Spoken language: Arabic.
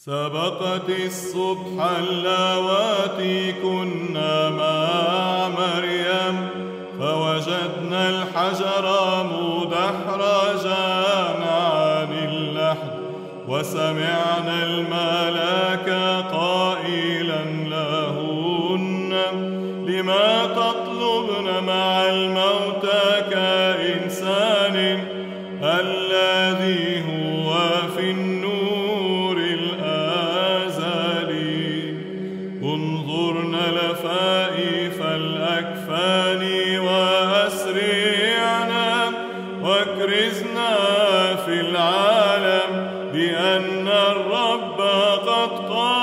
سبقت الصبح اللواتي كنا مع مريم، فوجدنا الحجر مدحرجا عن اللحد، وسمعنا الملاك قائلا لهن: لما تطلبن مع الموتى كإنسان الذي هو في النور الأزلي. انظرن لفائف الأكفان وأسرعنا، واكرزنا في العالم بأن الرب قد قام